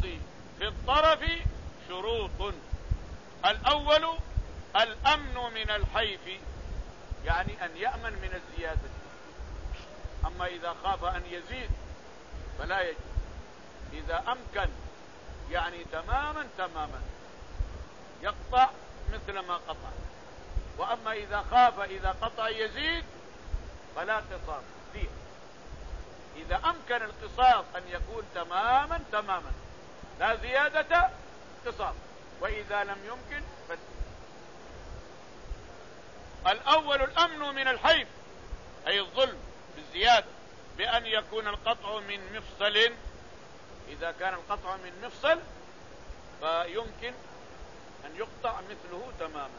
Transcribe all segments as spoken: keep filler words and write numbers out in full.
في الطرف شروط. الأول الأمن من الحيف، يعني أن يأمن من الزيادة. أما إذا خاف أن يزيد فلا يجوز. إذا أمكن يعني تماما تماما يقطع مثل ما قطع. وأما إذا خاف إذا قطع يزيد فلا قصاص فيه. إذا أمكن القصاص أن يكون تماما تماما لا زيادة قصاص، وإذا لم يمكن فالدية. الأول الأمن من الحيف أي الظلم بالزيادة، بأن يكون القطع من مفصل. إذا كان القطع من مفصل فيمكن أن يقطع مثله تماما.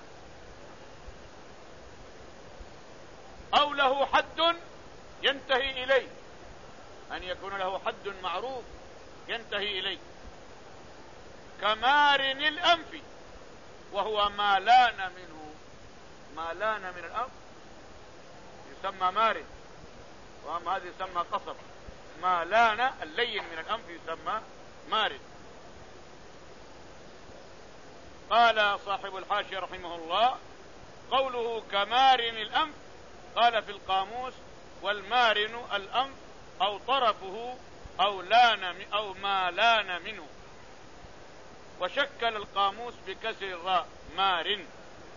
أو له حد ينتهي إليه، أن يكون له حد معروف ينتهي إليه، كمارن الأنف وهو ما لان منه. ما لان من الأنف يسمى مارن، وأما هذا يسمى قصب. ما لان اللين من الأنف يسمى مارن. قال صاحب الحاشية رحمه الله: قوله كمارن الأنف، قال في القاموس: والمارن الأنف أو طرفه أو لان أو ما لان منه. وشكل القاموس بكسر الراء مارن.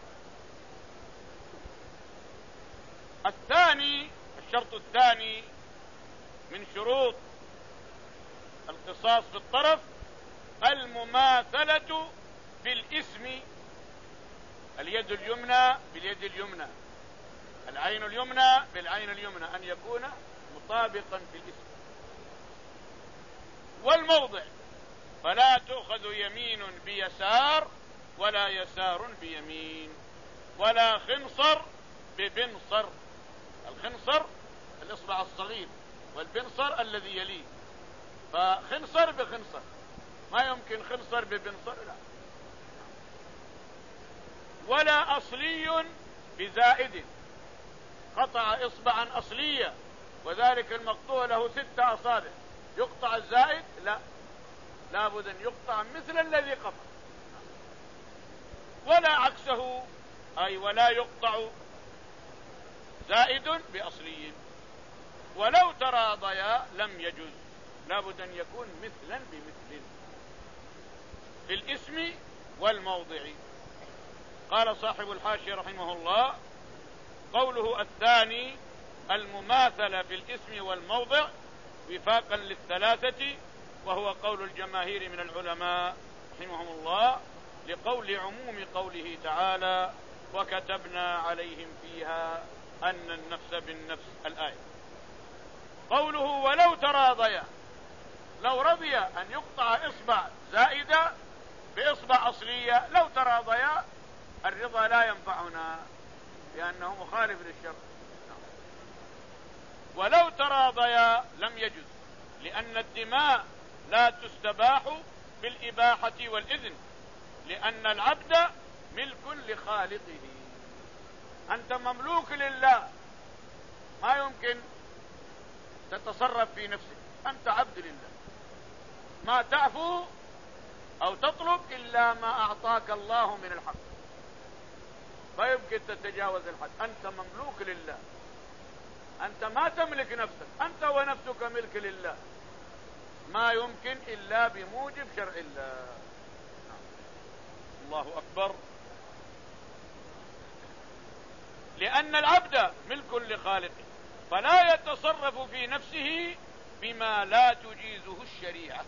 الثاني، الشرط الثاني من شروط القصاص في الطرف المماثلة في الاسم. اليد اليمنى باليد اليمنى، العين اليمنى بالعين اليمنى، أن يكون مطابقا في الاسم. والموضع فلا تؤخذ يمين بيسار ولا يسار بيمين، ولا خنصر ببنصر. الخنصر الإصبع الصغير، والبنصر الذي يليه. فخنصر بخنصر، ما يمكن خنصر ببنصر، لا. ولا أصلي بزائد، قطع إصبعا أصليا وذلك المقطوع له ستة أصابع، يقطع الزائد؟ لا، لابد أن يقطع مثل الذي قطع. ولا عكسه، أي ولا يقطع زائد بأصلي. ولو تراضيا لم يجوز، لابد أن يكون مثلا بمثل في الاسم والموضع. قال صاحب الحاشية رحمه الله: قوله الثاني المماثلة في الاسم والموضع وفاقا للثلاثة، وهو قول الجماهير من العلماء رحمهم الله، لقول عموم قوله تعالى: وكتبنا عليهم فيها أن النفس بالنفس، الآية. قوله ولو تراضيا، لو رضي أن يقطع إصبع زائدة بإصبع أصلية، لو تراضيا الرضا لا ينفعنا لأنه مخالف للشرع. ولو تراضيا لم يجوز، لأن الدماء لا تستباح بالإباحة والإذن، لأن العبد ملك لخالقه. أنت مملوك لله، ما يمكن تتصرف في نفسك، أنت عبد لله. ما تعفو أو تطلب إلا ما أعطاك الله من الحق، فيمكن تتجاوز الحد. أنت مملوك لله، أنت ما تملك نفسك، أنت ونفسك ملك لله، ما يمكن إلا بموجب شرع الله. الله أكبر. لأن العبد ملك لخالقه، فلا يتصرف في نفسه بما لا تجيزه الشريعة.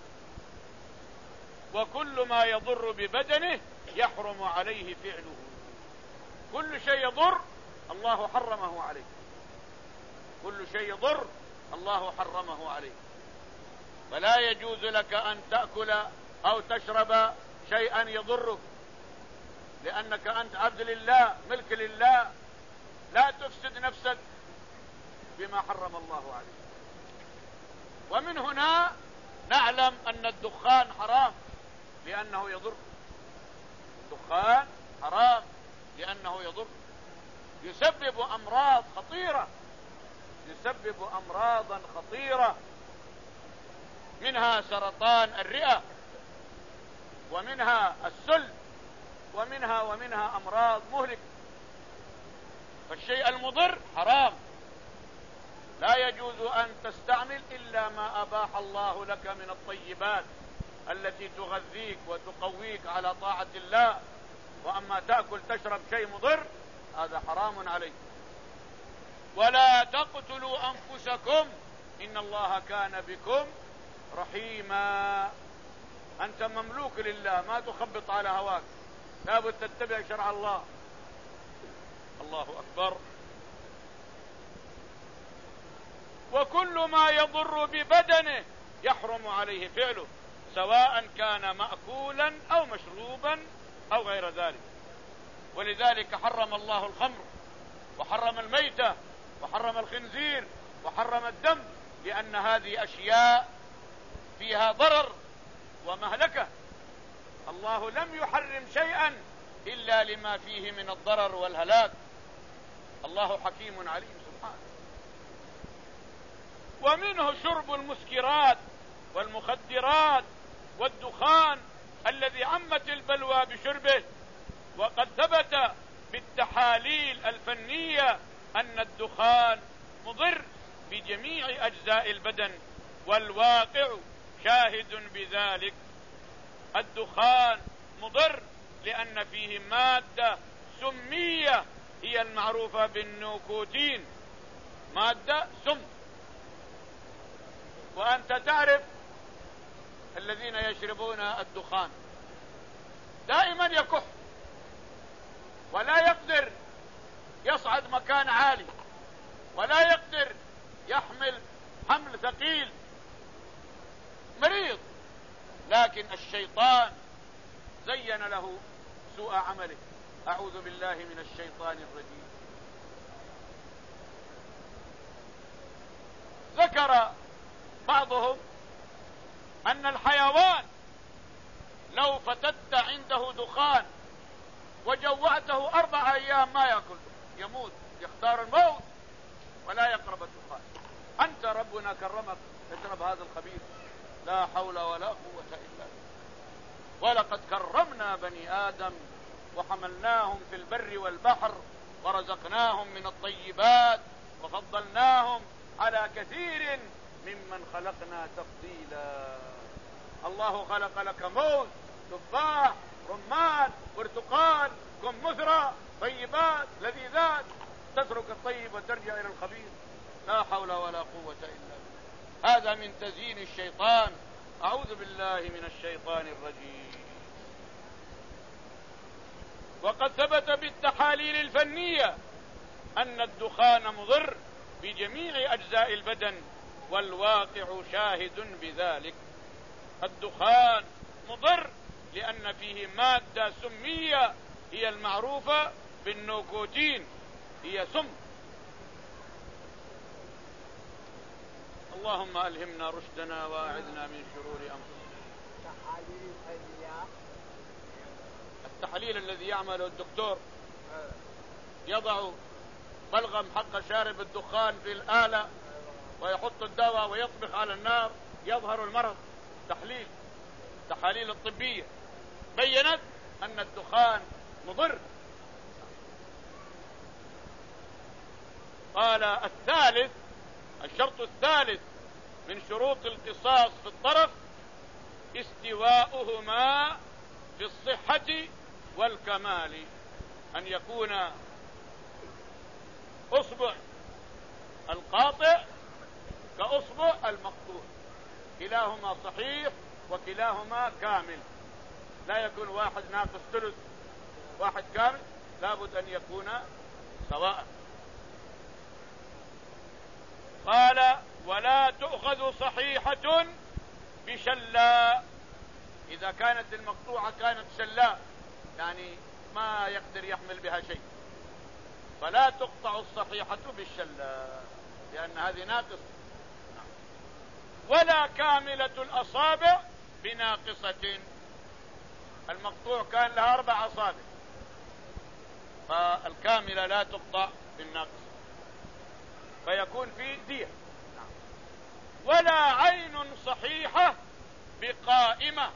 وكل ما يضر ببدنه يحرم عليه فعله. كل شيء يضر الله حرمه عليه، كل شيء يضر الله حرمه عليه. فلا يجوز لك أن تأكل أو تشرب شيئا يضرك، لأنك أنت عبد لله ملك لله، لا تفسد نفسك بما حرم الله عليه. ومن هنا نعلم أن الدخان حرام لأنه يضر. الدخان حرام لأنه يضر، يسبب أمراض خطيرة، يسبب أمراضا خطيرة، منها ومنها سرطان الرئة، ومنها السل، ومنها ومنها أمراض مهلكة. فالشيء المضر حرام، لا يجوز أن تستعمل إلا ما أباح الله لك من الطيبات التي تغذيك وتقويك على طاعة الله. وأما تأكل تشرب شيء مضر هذا حرام عليك. ولا تقتلوا أنفسكم إن الله كان بكم رحيما. أنت مملوك لله، ما تخبط على هواك، لابد تتبع شرع الله. الله أكبر. وكل ما يضر ببدنه يحرم عليه فعله، سواء كان مأكولا أو مشروبا أو غير ذلك. ولذلك حرم الله الخمر، وحرم الميتة، وحرم الخنزير، وحرم الدم، لأن هذه أشياء فيها ضرر ومهلكة. الله لم يحرم شيئا إلا لما فيه من الضرر والهلاك. الله حكيم عليم سبحانه. ومنه شرب المسكرات والمخدرات والدخان الذي عمت البلوى بشربه. وقد ثبت بالتحاليل الفنية أن الدخان مضر بجميع أجزاء البدن، والواقع شاهد بذلك. الدخان مضر لأن فيه مادة سمية هي المعروفة بالنيكوتين، مادة سم. وأنت تعرف الذين يشربون الدخان دائما يكح، ولا يقدر يصعد مكان عالي، ولا يقدر يحمل حمل ثقيل، مريض. لكن الشيطان زين له سوء عمله. أعوذ بالله من الشيطان الرجيم. ذكر بعضهم أن الحيوان لو فتت عنده دخان وجوعته أربع أيام ما يأكل، يموت، يختار الموت ولا يقرب الدخان. أنت ربنا كرمك اشرب هذا الخبيث، لا حول ولا قوة إلا بالله. ولقد كرمنا بني آدم وحملناهم في البر والبحر ورزقناهم من الطيبات وفضلناهم على كثير ممن خلقنا تفضيلا. الله خلق لك موز، تفاح، رمان، برتقال، كمثرى، طيبات لذيذات، تترك الطيب وترجع إلى الخبيث. لا حول ولا قوة إلا بالله. هذا من تزيين الشيطان. أعوذ بالله من الشيطان الرجيم. وقد ثبت بالتحاليل الفنية أن الدخان مضر بجميع أجزاء البدن، والواقع شاهد بذلك. الدخان مضر لأن فيه مادة سمية هي المعروفة بالنيكوتين، هي سم. اللهم ألهمنا رشدنا وأعذنا من شرور أنفسنا. التحليل الذي يعمله الدكتور يضع بلغم حق شارب الدخان في الآلة ويحط الدواء ويطبخ على النار يظهر المرض. تحليل التحاليل الطبية بيّنت أن الدخان مضر. قال الثالث، الشرط الثالث من شروط القصاص في الطرف استواؤهما في الصحة والكمال، أن يكون أصبع القاطع كأصبع المقطوع، كلاهما صحيح وكلاهما كامل، لا يكون واحد ناقص ثلث واحد كامل، لابد أن يكون سواء. قال ولا تؤخذ صحيحة بشلاء، إذا كانت المقطوعة كانت شلاء يعني ما يقدر يحمل بها شيء، فلا تقطع الصحيحة بالشلاء لأن هذه ناقصة. ولا كاملة الأصابع بناقصة، المقطوع كان لها أربع أصابع، فالكاملة لا تقطع بالناقصة فيكون في دية. ولا عين صحيحة قائمة،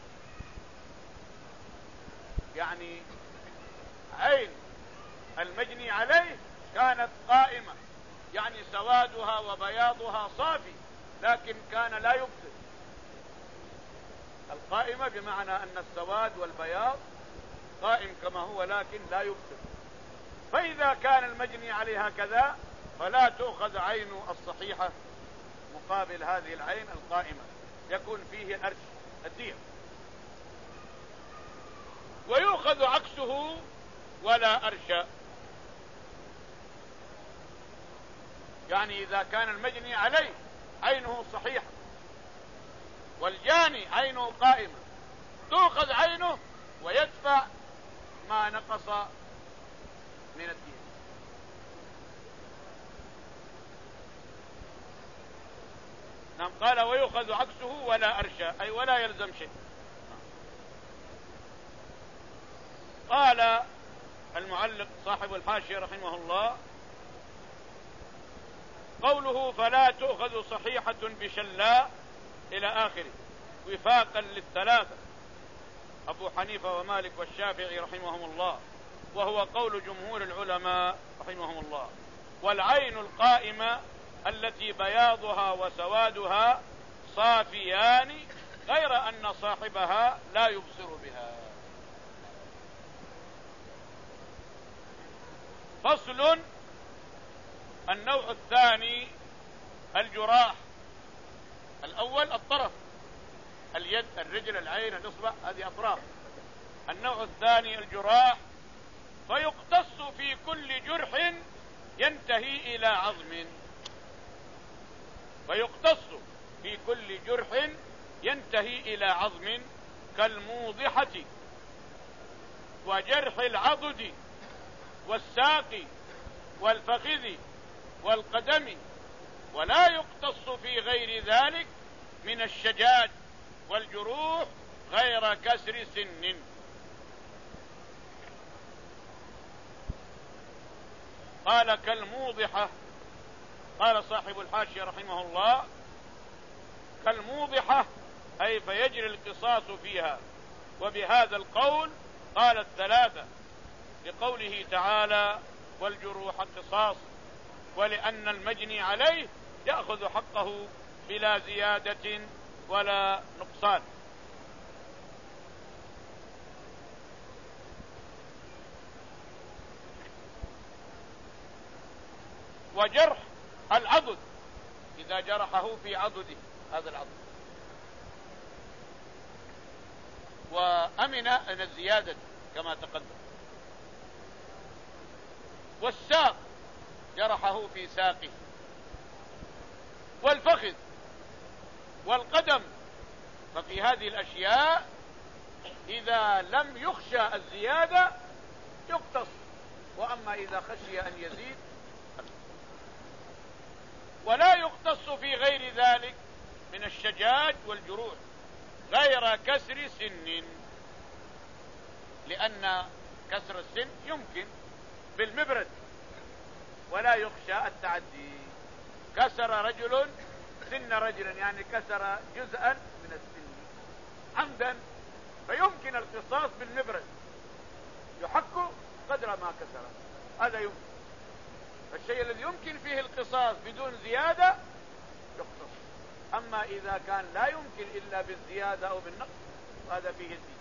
يعني عين المجني عليه كانت قائمة، يعني سوادها وبياضها صافي، لكن كان لا يبصر. القائمة بمعنى أن السواد والبياض قائم كما هو لكن لا يبصر. فإذا كان المجني عليه هكذا فلا تؤخذ عين الصحيحة مقابل هذه العين القائمة، يكون فيه الأرش الدية. ويؤخذ عكسه ولا أرش، يعني إذا كان المجني عليه عينه صحيحة والجاني عينه قائمة تؤخذ عينه ويدفع ما نقص من الدين. نعم، قال ويؤخذ عكسه ولا أرشى، أي ولا يلزم شيء. قال المعلق صاحب الحاشية رحمه الله: قوله فلا تؤخذ صحيحة بشلاء إلى آخره وفاقا للثلاثة أبو حنيفة ومالك والشافعي رحمهم الله، وهو قول جمهور العلماء رحمهم الله. والعين القائمة التي بياضها وسوادها صافيان غير أن صاحبها لا يبصر بها. فصل: النوع الثاني الجراح. الأول الطرف، اليد، الرجل، العين، الإصبع، هذه أطراف. النوع الثاني الجراح، فيقتص في كل جرح ينتهي إلى عظم. فيقتص في كل جرح ينتهي إلى عظم كالموضحة وجرح العضد والساق والفخذ والقدم، ولا يقتص في غير ذلك من الشجاج والجروح غير كسر سن. قال كالموضحة، قال صاحب الحاشية رحمه الله: كالموضحة أي فيجري القصاص فيها. وبهذا القول قال الثلاثة، لقوله تعالى: والجروح قصاص، ولأن المجني عليه يأخذ حقه بلا زيادة ولا نقصان. وجرح العضد إذا جرحه في عضده، هذا العضد، وأمن من الزيادة كما تقدم. والساق جرحه في ساقه، والفخذ والقدم. ففي هذه الأشياء إذا لم يخشى الزيادة يقتص، وأما إذا خشي أن يزيد ولا يقتص في غير ذلك من الشجاج والجروح غير كسر سن، لأن كسر السن يمكن بالمبرد ولا يخشى التعدي. كسر رجل سن رجل، يعني كسر جزءا من السن عمدا، فيمكن القصاص بالمبرد، يحك قدر ما كسر، هذا يمكن. فالشيء الذي يمكن فيه القصاص بدون زيادة يقتص. أما إذا كان لا يمكن إلا بالزيادة أو بالنقص هذا فيه الدين.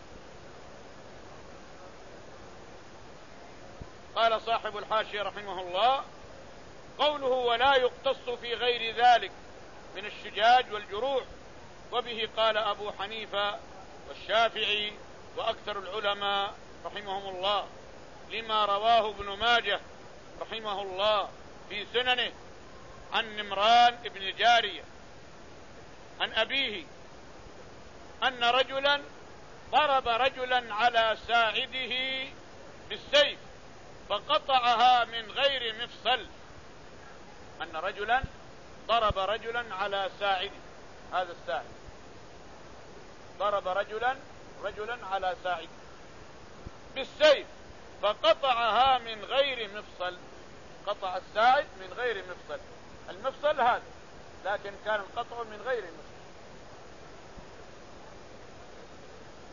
قال صاحب الحاشية رحمه الله: قوله ولا يقتص في غير ذلك من الشجاج والجروح، وبه قال أبو حنيفة والشافعي وأكثر العلماء رحمهم الله، لما رواه ابن ماجه رحمه الله في سننه عن نمران ابن جارية عن أبيه أن رجلا ضرب رجلا على ساعده بالسيف فقطعها من غير مفصل. أن رجلا ضرب رجلا على ساعده، هذا الساعد ضرب رجلا رجلا على ساعده بالسيف فقطعها من غير مفصل. قطع الساعد من غير مفصل، المفصل هذا، لكن كان القطع من غير مفصل.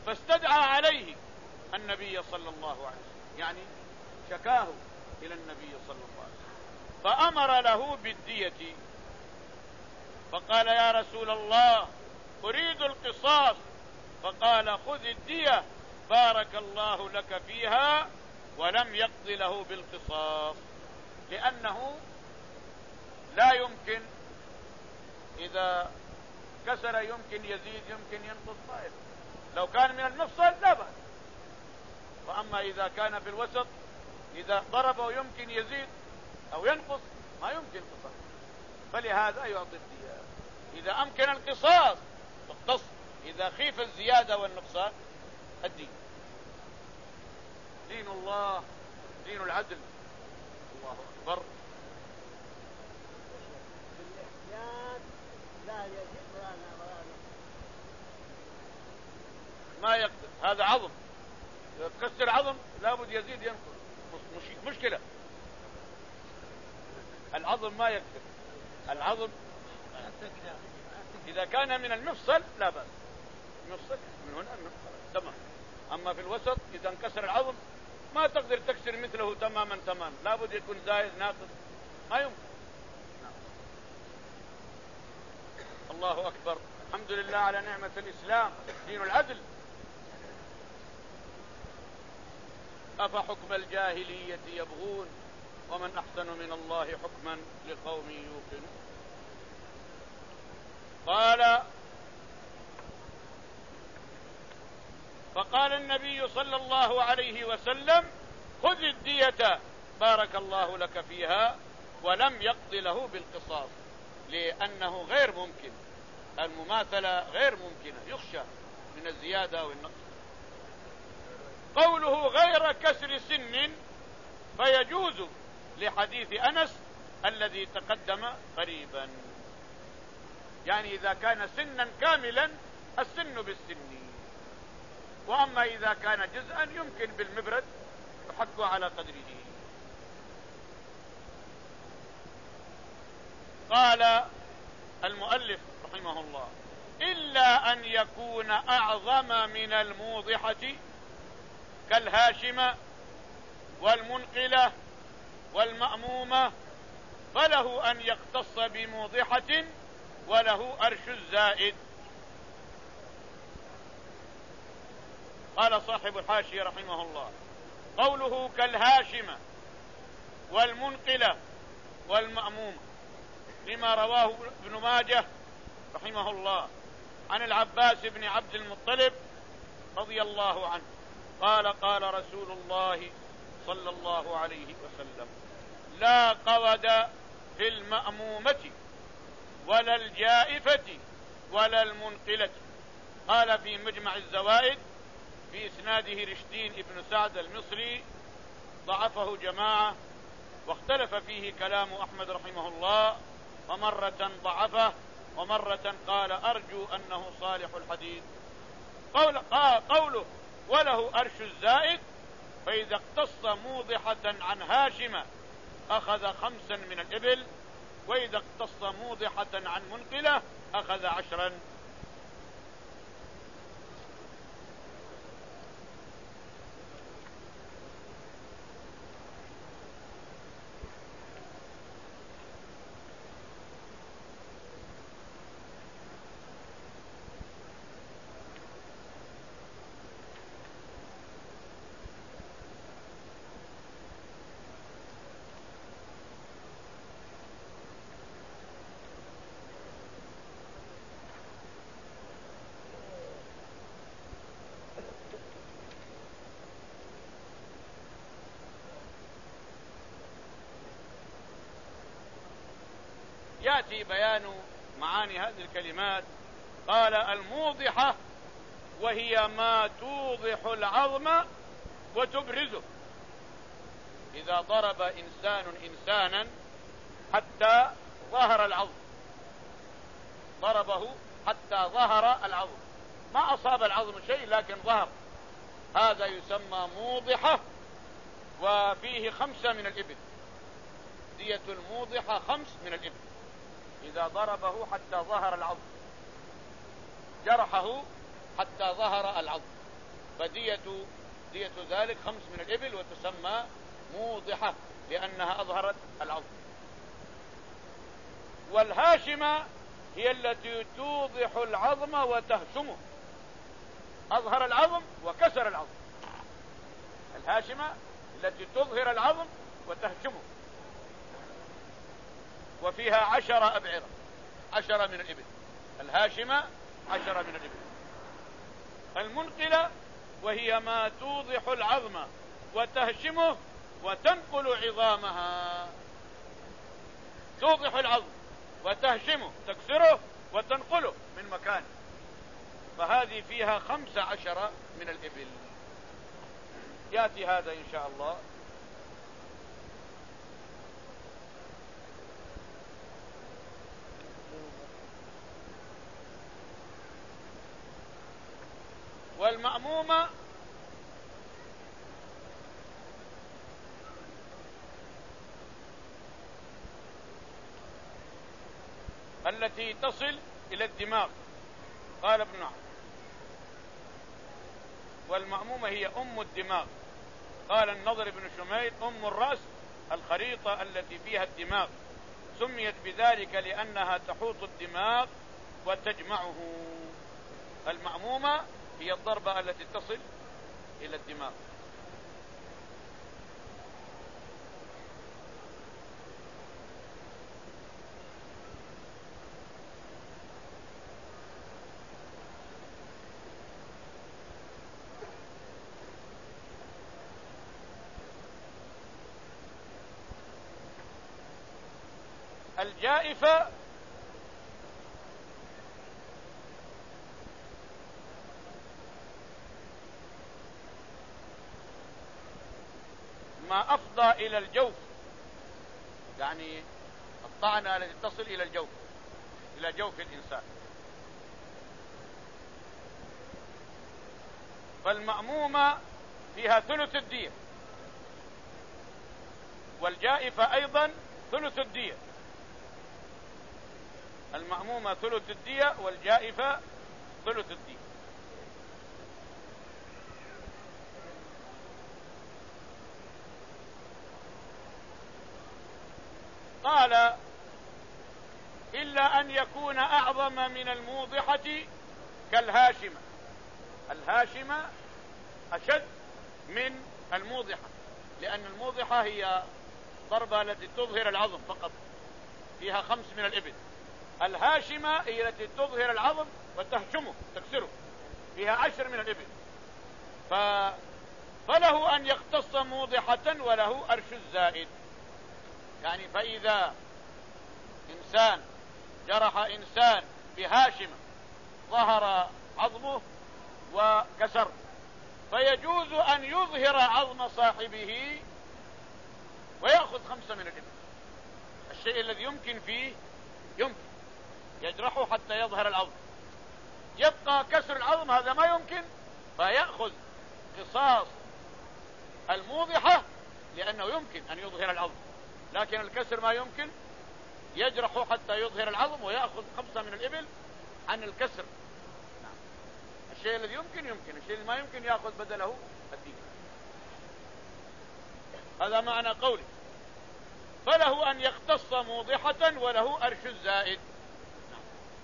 فاستدعى عليه النبي صلى الله عليه وسلم، يعني شكاه إلى النبي صلى الله عليه وسلم، فأمر له بالدية. فقال يا رسول الله أريد القصاص. فقال خذ الدية بارك الله لك فيها، ولم يقض له بالقصاص، لأنه لا يمكن، إذا كسر يمكن يزيد يمكن ينقص طائف. لو كان من المفصل لا بأس، وأما إذا كان في الوسط إذا ضربه يمكن يزيد أو ينقص ما يمكن قصاص، فلهذا يعطي الدية. إذا أمكن القصاص اقتص، إذا خيف الزيادة والنقصان الدين. دين الله دين العدل. الله أكبر. بالاحتياط لا يزيد ولا نقص. ما يقدر، هذا عظم، إذا تكسر عظم لابد يزيد ينقص، مش مشكلة. العظم ما يقدر، العظم إذا كان من المفصل لا بأس، مفصل من هنا تمام. أما في الوسط إذا انكسر العظم ما تقدر تكسر مثله تماما تماما، لابد يكون زايد ناقص، ما يمكن. الله أكبر. الحمد لله على نعمة الإسلام، دين العدل. أفحكم الجاهلية يبغون ومن أحسن من الله حكما لقوم يوقنون. قال فقال النبي صلى الله عليه وسلم خذ الدية بارك الله لك فيها، ولم يقض له بالقصاص، لأنه غير ممكن، المماثلة غير ممكنة، يخشى من الزيادة والنقص. قوله غير كسر سن فيجوز لحديث أنس الذي تقدم قريبا، يعني إذا كان سنا كاملا السن بالسن، وأما إذا كان جزءا يمكن بالمبرد يحك على قدره. قال المؤلف رحمه الله إلا أن يكون أعظم من الموضحة كالهاشمة والمنقلة والمأمومة، فله أن يقتص بموضحة وله أرش الزائد. قال صاحب الحاشية رحمه الله قوله كالهاشمة والمنقلة والمأمومة لما رواه ابن ماجه رحمه الله عن العباس بن عبد المطلب رضي الله عنه قال قال رسول الله صلى الله عليه وسلم لا قود في المأمومة ولا الجائفة ولا المنقلة. قال في مجمع الزوائد في إسناده رشدين ابن سعد المصري ضعفه جماعة، واختلف فيه كلام أحمد رحمه الله، ومرة ضعفه ومرة قال أرجو أنه صالح الحديث. قول قوله وله أرش الزائد، فإذا اقتص موضحة عن هاشمة أخذ خمسا من الإبل، وإذا اقتص موضحة عن منقلة أخذ عشرا. يأتي بيان معاني هذه الكلمات. قال الموضحة وهي ما توضح العظم وتبرزه، إذا ضرب إنسان إنسانا حتى ظهر العظم، ضربه حتى ظهر العظم، ما أصاب العظم شيء لكن ظهر، هذا يسمى موضحة، وفيه خمسة من الإبل، دية الموضحة خمس من الإبل إذا ضربه حتى ظهر العظم، جرحه حتى ظهر العظم. فدية دية ذلك خمس من الإبل، وتسمى موضحة لأنها أظهرت العظم. والهاشمة هي التي توضح العظم وتهشمه، أظهر العظم وكسر العظم. الهاشمة التي تظهر العظم وتهشمه، وفيها عشر أبعرة، عشرة من الإبل. الهاشمة عشرة من الإبل. المنقلة وهي ما توضح العظم وتهشمه وتنقل عظامها. توضح العظم وتهشمه، تكسره وتنقله من مكانه، فهذه فيها خمس عشر من الإبل. يأتي هذا إن شاء الله. والمأمومة التي تصل إلى الدماغ. قال ابن عمرو: والمأمومة هي أم الدماغ. قال النضر بن شميل: أم الرأس الخريطة التي فيها الدماغ، سميت بذلك لأنها تحوط الدماغ وتجمعه. المأمومة هي الضربة التي تصل إلى الدماغ. الجائفة ما أفضى إلى الجوف، يعني الطعنة التي تصل إلى الجوف، إلى جوف الإنسان. فالمأمومة فيها ثلث الدية، والجائفة أيضا ثلث الدية. المأمومة ثلث الدية والجائفة ثلث الدية. قال: إلا أن يكون أعظم من الموضحة كالهاشمة. الهاشمة أشد من الموضحة، لأن الموضحة هي ضربة التي تظهر العظم فقط، فيها خمس من الإبل. الهاشمة هي التي تظهر العظم وتهشمه، تكسره، فيها عشر من الإبل. ف... فله أن يختص موضحة وله أرش الزائد. يعني فإذا إنسان جرح إنسان بهاشمة ظهر عظمه وكسر، فيجوز أن يظهر عظم صاحبه ويأخذ خمسة من الإبل. الشيء الذي يمكن فيه يمكن يجرحه حتى يظهر العظم. يبقى كسر العظم هذا ما يمكن، فيأخذ قصاص الموضحة لأنه يمكن أن يظهر العظم، لكن الكسر ما يمكن، يجرح حتى يظهر العظم ويأخذ خمسة من الإبل عن الكسر. نعم. الشيء الذي يمكن يمكن، الشيء اللي ما يمكن يأخذ بدله الدين. هذا معنى قوله: فله أن يختص موضحة وله أرش الزائد. نعم.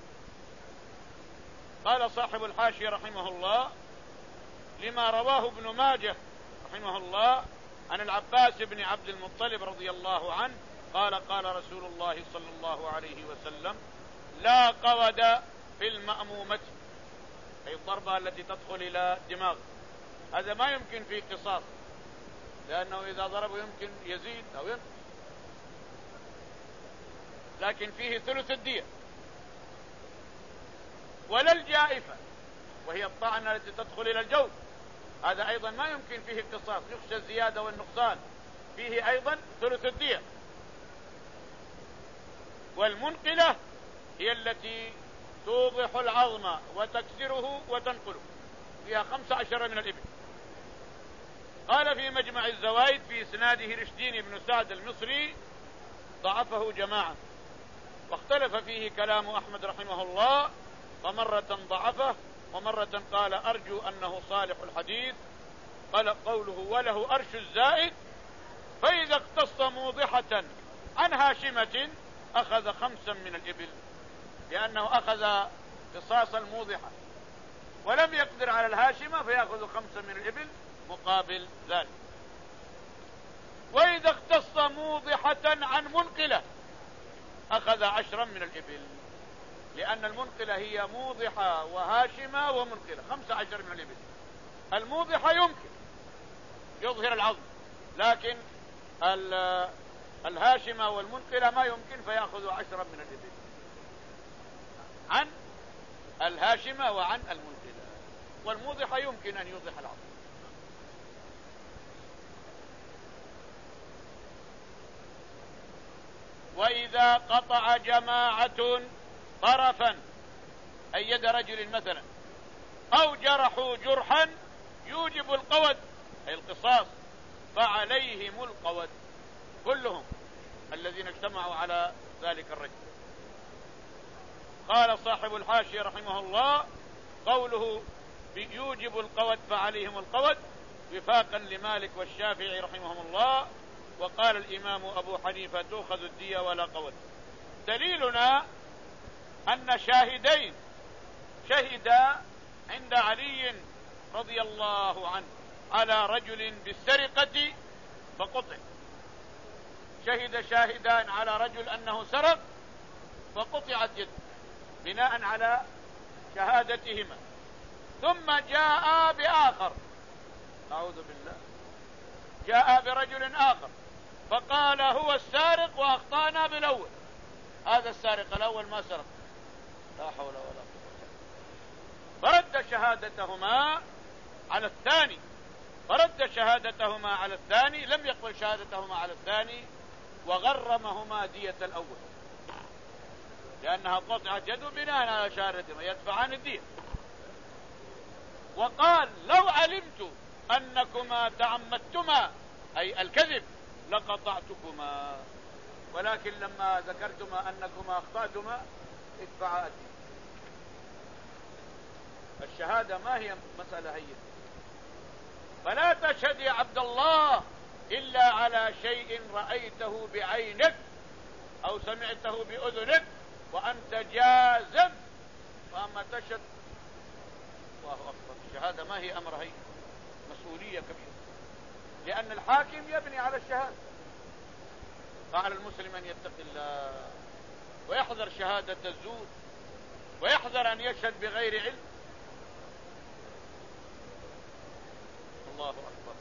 قال صاحب الحاشية رحمه الله: لما رواه ابن ماجه رحمه الله عن العباس بن عبد المطلب رضي الله عنه قال: قال رسول الله صلى الله عليه وسلم: لا قود في المأمومة، أي الضربة التي تدخل إلى الدماغ. هذا ما يمكن فيه قصاص، لأنه إذا ضربه يمكن يزيد أو ينقص، لكن فيه ثلث الدية. ولا الجائفة وهي الطعنة التي تدخل إلى الجوف، هذا أيضا ما يمكن فيه قصاص، يخشى الزيادة والنقصان، فيه أيضا ثلث الدية. والمنقلة هي التي توضح العظم وتكسره وتنقله، فيها خمس عشر من الإبل. قال في مجمع الزوائد في إسناده رشدين بن سعد المصري: ضعفه جماعة، واختلف فيه كلام أحمد رحمه الله، فمرة ضعفه ومرة قال أرجو أنه صالح الحديث، قال قوله وله أرش الزائد، فإذا اقتص موضحة عن هاشمة أخذ خمسا من الإبل، لأنه أخذ قصاص الموضحة ولم يقدر على الهاشمة فيأخذ خمسا من الإبل مقابل ذلك. وإذا اقتص موضحة عن منقلة أخذ عشرا من الإبل، لأن المنقلة هي موضحة وهاشمة ومنقلة، خمسة عشر من الإبل. الموضحة يمكن يظهر العظم، لكن الهاشمة والمنقلة ما يمكن، فيأخذ عشرا من الإبل عن الهاشمة وعن المنقلة. والموضحة يمكن أن يوضح العظم. وإذا قطع جماعة طرفا أي يد رجل مثلا، أو جرحوا جرحا يوجب القود أي القصاص، فعليهم القود كلهم الذين اجتمعوا على ذلك الرجل. قال صاحب الحاشية رحمه الله قوله يوجب القود فعليهم القود وفاقا لمالك والشافعي رحمهم الله. وقال الإمام أبو حنيفة تؤخذ الدية ولا قود. دليلنا أن شاهدين شهدا عند علي رضي الله عنه على رجل بالسرقة فقطع، شهد شاهدان على رجل أنه سرق فقطعت يده بناء على شهادتهما، ثم جاء بآخر، أعوذ بالله، جاء برجل آخر فقال هو السارق وأخطأنا بالأول، هذا السارق الأول ما سرق، لا حول ولا قوة، فرد شهادتهما على الثاني، فرد شهادتهما على الثاني، لم يقبل شهادتهما على الثاني، وغرمهما دية الأول، لأنها قطعت يده بناء على شهادتهما يدفعان الدية. وقال لو علمت أنكما تعمدتما أي الكذب لقطعتكما، ولكن لما ذكرتما أنكما أخطأتما ادفعا الدية. الشهادة ما هي مسألة هي، فلا تشهد يا عبد الله إلا على شيء رأيته بعينك أو سمعته بأذنك وأنت جازم، فأما تشهد الله أكبر. الشهادة ما هي أمر هي، مسؤولية كبيرة، لأن الحاكم يبني على الشهادة، فعلى المسلم أن يتقي الله ويحذر شهادة الزور ويحذر أن يشهد بغير علم. الله أكبر.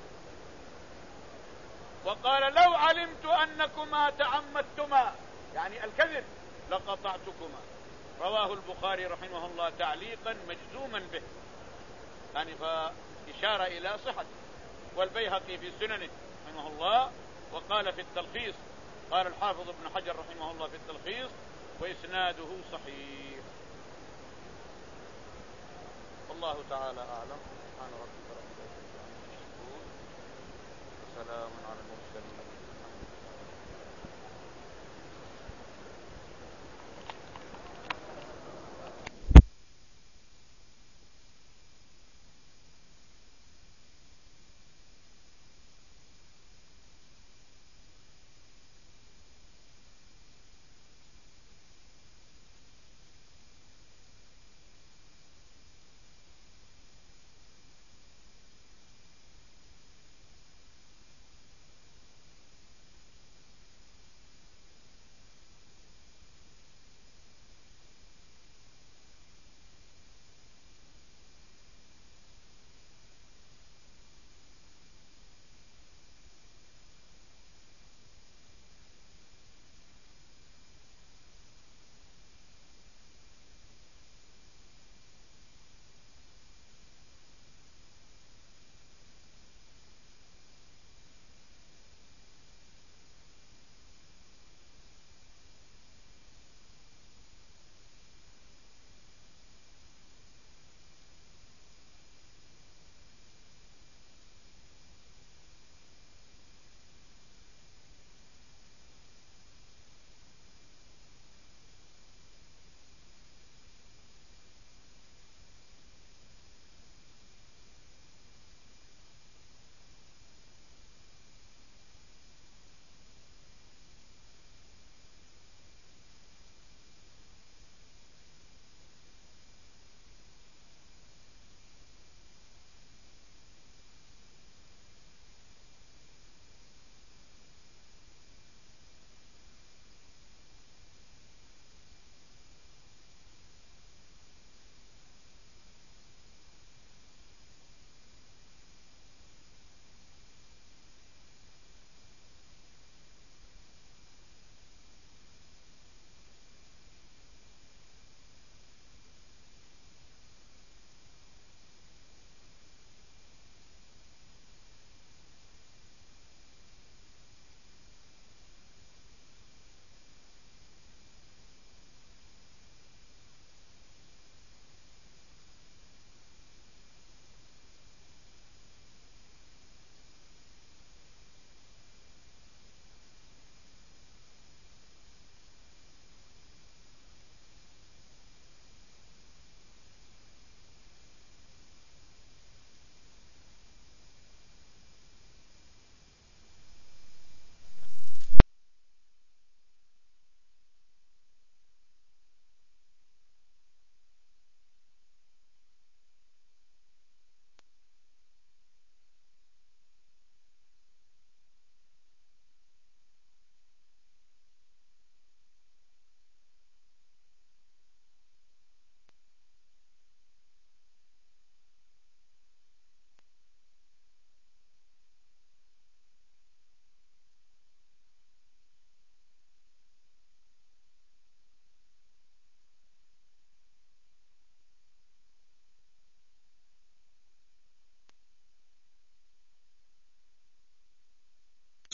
وقال لو علمت أنكما تعمدتما يعني الكذب لقطعتكما، رواه البخاري رحمه الله تعليقا مجزوما به، يعني فإشارة إلى صحته. والبيهقي في سننه رحمه الله وقال في التلخيص، قال الحافظ ابن حجر رحمه الله في التلخيص وإسناده صحيح. والله تعالى أعلم. سبحان ربك رب العزة عما يصفون وسلام على المرسلين.